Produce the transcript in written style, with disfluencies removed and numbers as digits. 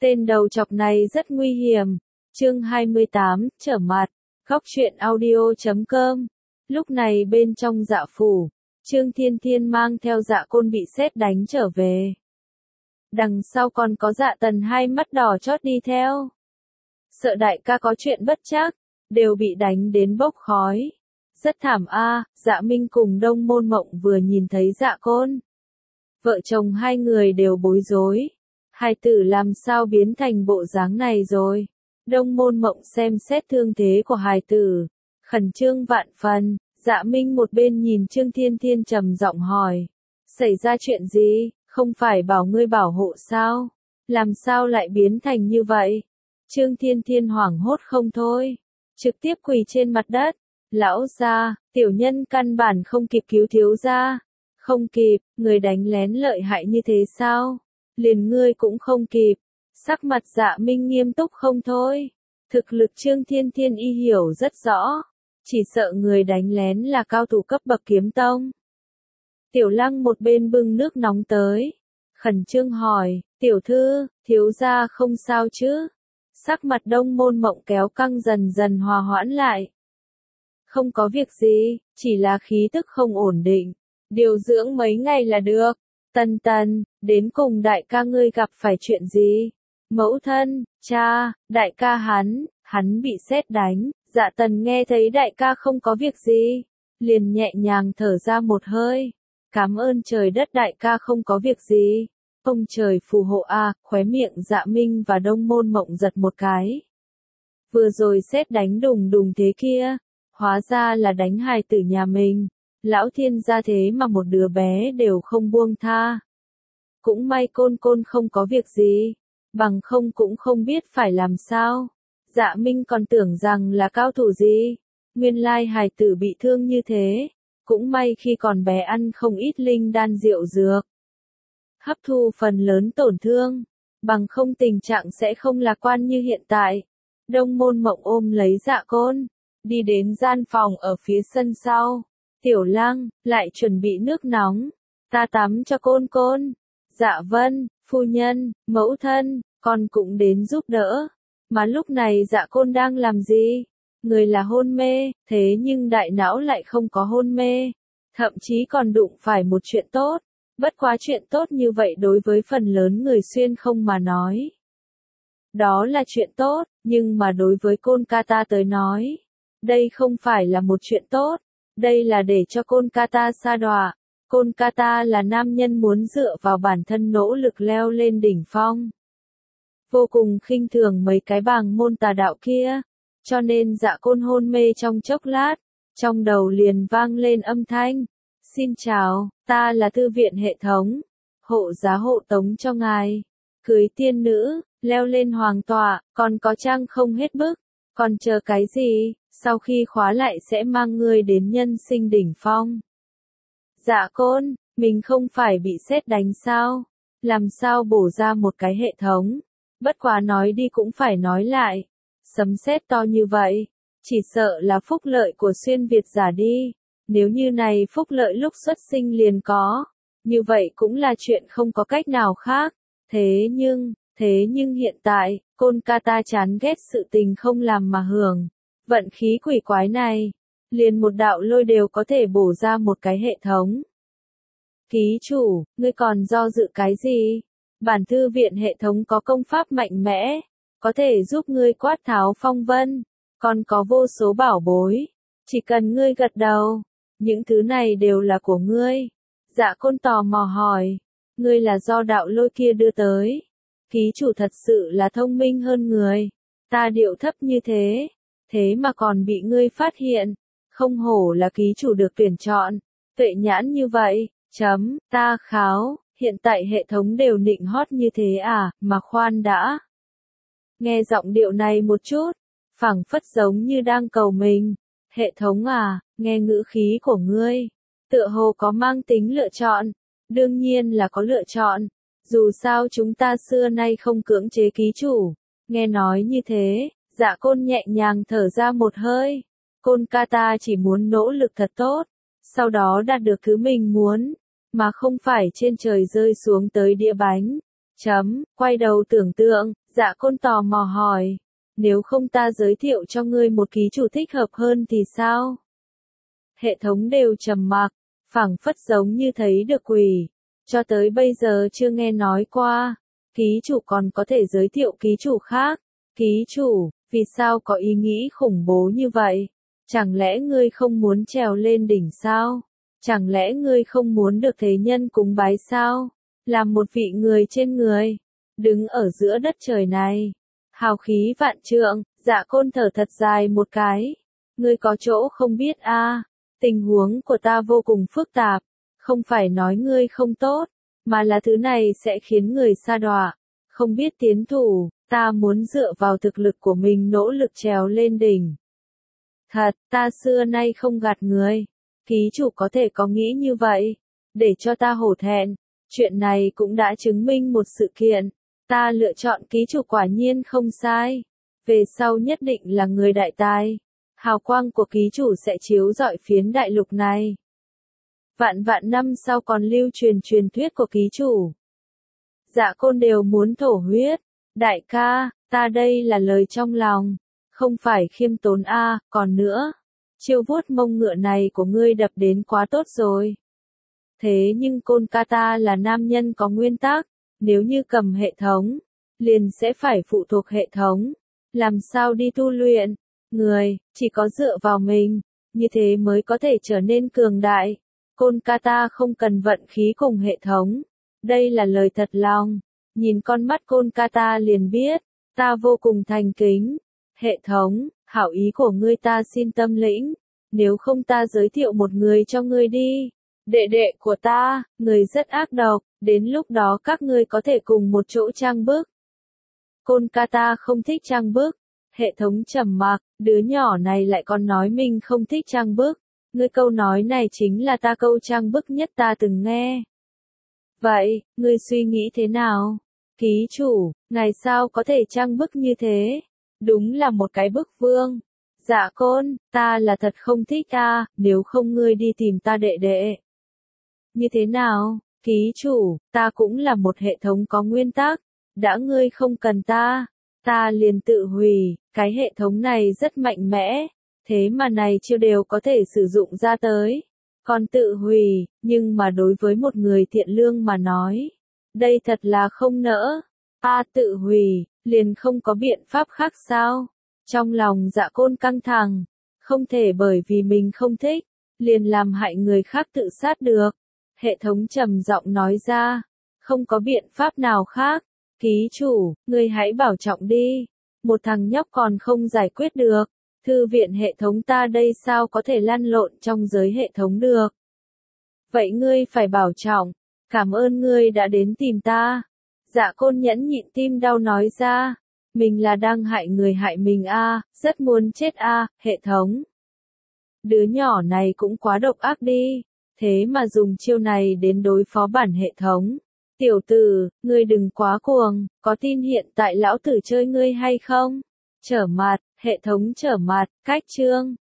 Tên đầu chọc này rất nguy hiểm. Chương 28, trở mặt. Góc truyện audio.com. Lúc này bên trong Dạ phủ, Trương Thiên Thiên mang theo Dạ Côn bị sét đánh trở về. Đằng sau còn có Dạ Tần hai mắt đỏ chót đi theo. Sợ đại ca có chuyện bất trắc, đều bị đánh đến bốc khói. Rất thảm a. Dạ Minh cùng Đông Môn Mộng vừa nhìn thấy Dạ Côn. Vợ chồng hai người đều bối rối. Hài tử làm sao biến thành bộ dáng này rồi? Đông Môn Mộng xem xét thương thế của hài tử, khẩn trương vạn phần. Dạ Minh một bên nhìn Trương Thiên Thiên trầm giọng hỏi. Xảy ra chuyện gì? Không phải bảo ngươi bảo hộ sao? Làm sao lại biến thành như vậy? Trương Thiên Thiên hoảng hốt không thôi. Trực tiếp quỳ trên mặt đất. Lão gia, tiểu nhân căn bản không kịp cứu thiếu gia. Không kịp, người đánh lén lợi hại như thế sao? Liền ngươi cũng không kịp. Sắc mặt Dạ Minh nghiêm túc không thôi. Thực lực Trương Thiên Thiên y hiểu rất rõ. Chỉ sợ người đánh lén là cao thủ cấp bậc kiếm tông. Tiểu Lăng một bên bưng nước nóng tới. Khẩn trương hỏi, tiểu thư, thiếu gia không sao chứ? Sắc mặt Đông Môn Mộng kéo căng dần dần hòa hoãn lại. Không có việc gì, chỉ là khí tức không ổn định. Điều dưỡng mấy ngày là được. Tần Tần, đến cùng đại ca ngươi gặp phải chuyện gì? Mẫu thân, cha, đại ca hắn bị sét đánh. Dạ Tần nghe thấy đại ca không có việc gì, liền nhẹ nhàng thở ra một hơi. Cảm ơn trời đất đại ca không có việc gì. Ông trời phù hộ a. Khóe miệng Dạ Minh và Đông Môn Mộng giật một cái. Vừa rồi sét đánh đùng đùng thế kia, hóa ra là đánh hài tử nhà mình. Lão thiên gia thế mà một đứa bé đều không buông tha. Cũng may Côn Côn không có việc gì, bằng không cũng không biết phải làm sao. Dạ Minh còn tưởng rằng là cao thủ gì, nguyên lai hài tử bị thương như thế. Cũng may khi còn bé ăn không ít linh đan rượu dược, hấp thu phần lớn tổn thương, bằng không tình trạng sẽ không lạc quan như hiện tại. Đông Môn Mộng ôm lấy Dạ Côn, đi đến gian phòng ở phía sân sau. Tiểu Lăng, lại chuẩn bị nước nóng, ta tắm cho Côn Côn. Dạ vâng, phu nhân, mẫu thân, con cũng đến giúp đỡ. Mà lúc này Dạ Côn đang làm gì? Người là hôn mê, thế nhưng đại não lại không có hôn mê. Thậm chí còn đụng phải một chuyện tốt. Bất quá chuyện tốt như vậy đối với phần lớn người xuyên không mà nói. Đó là chuyện tốt, nhưng mà đối với Côn Kata tới nói, đây không phải là một chuyện tốt. Đây là để cho Côn Kata sa đọa. Côn Kata là nam nhân muốn dựa vào bản thân nỗ lực leo lên đỉnh phong. Vô cùng khinh thường mấy cái bàng môn tà đạo kia. Cho nên Dạ Côn hôn mê trong chốc lát, trong đầu liền vang lên âm thanh. Xin chào, ta là thư viện hệ thống. Hộ giá hộ tống cho ngài. Cưới tiên nữ, leo lên hoàng tọa, còn có trang không hết bức. Còn chờ cái gì, sau khi khóa lại sẽ mang ngươi đến nhân sinh đỉnh phong. Dạ Côn, mình không phải bị sét đánh sao? Làm sao bổ ra một cái hệ thống? Bất quá nói đi cũng phải nói lại. Sấm sét to như vậy, chỉ sợ là phúc lợi của xuyên Việt giả đi. Nếu như này phúc lợi lúc xuất sinh liền có, như vậy cũng là chuyện không có cách nào khác. Thế nhưng hiện tại, Côn Kata chán ghét sự tình không làm mà hưởng. Vận khí quỷ quái này, liền một đạo lôi đều có thể bổ ra một cái hệ thống. Ký chủ, ngươi còn do dự cái gì? Bản thư viện hệ thống có công pháp mạnh mẽ, có thể giúp ngươi quát tháo phong vân, còn có vô số bảo bối. Chỉ cần ngươi gật đầu, những thứ này đều là của ngươi. Dạ Côn tò mò hỏi, ngươi là do đạo lôi kia đưa tới. Ký chủ thật sự là thông minh hơn người. Ta điệu thấp như thế, thế mà còn bị ngươi phát hiện. Không hổ là ký chủ được tuyển chọn. Tuệ nhãn như vậy, ta kháo, hiện tại hệ thống đều nịnh hót như thế à, mà khoan đã. Nghe giọng điệu này một chút, phảng phất giống như đang cầu mình. Hệ thống à, nghe ngữ khí của ngươi, tựa hồ có mang tính lựa chọn. Đương nhiên là có lựa chọn. Dù sao chúng ta xưa nay không cưỡng chế ký chủ. Nghe nói như thế, Dạ Côn nhẹ nhàng thở ra một hơi. Côn Kata chỉ muốn nỗ lực thật tốt, sau đó đạt được thứ mình muốn, mà không phải trên trời rơi xuống tới đĩa bánh. Quay đầu tưởng tượng, Dạ Côn tò mò hỏi, nếu không ta giới thiệu cho ngươi một ký chủ thích hợp hơn thì sao? Hệ thống đều trầm mặc, phảng phất giống như thấy được quỷ. Cho tới bây giờ chưa nghe nói qua. Ký chủ còn có thể giới thiệu ký chủ khác. Ký chủ, vì sao có ý nghĩ khủng bố như vậy? Chẳng lẽ ngươi không muốn trèo lên đỉnh sao? Chẳng lẽ ngươi không muốn được thế nhân cúng bái sao? Làm một vị người trên người, đứng ở giữa đất trời này. Hào khí vạn trượng, Dạ Côn thở thật dài một cái. Ngươi có chỗ không biết a, tình huống của ta vô cùng phức tạp, không phải nói ngươi không tốt, mà là thứ này sẽ khiến người sa đọa, không biết tiến thủ, ta muốn dựa vào thực lực của mình nỗ lực trèo lên đỉnh. Thật, ta xưa nay không gạt người. Ký chủ có thể có nghĩ như vậy, để cho ta hổ thẹn. Chuyện này cũng đã chứng minh một sự kiện. Ta lựa chọn ký chủ quả nhiên không sai. Về sau nhất định là người đại tài. Hào quang của ký chủ sẽ chiếu rọi phiến đại lục này. Vạn vạn năm sau còn lưu truyền thuyết của ký chủ. Dạ Côn đều muốn thổ huyết. Đại ca, ta đây là lời trong lòng. Không phải khiêm tốn a, còn nữa. Chiêu vuốt mông ngựa này của ngươi đập đến quá tốt rồi. Thế nhưng Côn ca ta là nam nhân có nguyên tắc. Nếu như cầm hệ thống, liền sẽ phải phụ thuộc hệ thống. Làm sao đi tu luyện? Người, chỉ có dựa vào mình, như thế mới có thể trở nên cường đại. Côn ca ta không cần vận khí cùng hệ thống. Đây là lời thật lòng. Nhìn con mắt Côn ca ta liền biết, ta vô cùng thành kính. Hệ thống, hảo ý của ngươi ta xin tâm lĩnh. Nếu không ta giới thiệu một người cho ngươi đi. Đệ đệ của ta, người rất ác độc, đến lúc đó các ngươi có thể cùng một chỗ trang bức. Côn ca ta không thích trang bức. Hệ thống trầm mặc, đứa nhỏ này lại còn nói mình không thích trang bức. Ngươi câu nói này chính là ta câu trang bức nhất ta từng nghe. Vậy, ngươi suy nghĩ thế nào? Ký chủ, ngài sao có thể trang bức như thế? Đúng là một cái bức vương. Dạ Côn, ta là thật không thích a, nếu không ngươi đi tìm ta đệ đệ. Như thế nào? Ký chủ, ta cũng là một hệ thống có nguyên tắc. Đã ngươi không cần ta liền tự hủy. Cái hệ thống này rất mạnh mẽ. Thế mà này chiêu đều có thể sử dụng ra tới. Còn tự hủy, nhưng mà đối với một người thiện lương mà nói. Đây thật là không nỡ. Tự hủy, liền không có biện pháp khác sao? Trong lòng Dạ Côn căng thẳng. Không thể bởi vì mình không thích, liền làm hại người khác tự sát được. Hệ thống trầm giọng nói ra. Không có biện pháp nào khác. Ký chủ, ngươi hãy bảo trọng đi. Một thằng nhóc còn không giải quyết được. Thư viện hệ thống ta đây sao có thể lăn lộn trong giới hệ thống được. Vậy ngươi phải bảo trọng. Cảm ơn ngươi đã đến tìm ta. Dạ Côn nhẫn nhịn tim đau nói ra. Mình là đang hại người hại mình a, rất muốn chết a, hệ thống. Đứa nhỏ này cũng quá độc ác đi. Thế mà dùng chiêu này đến đối phó bản hệ thống. Tiểu tử, ngươi đừng quá cuồng, có tin hiện tại lão tử chơi ngươi hay không? Trở mặt, hệ thống trở mặt, cách chương.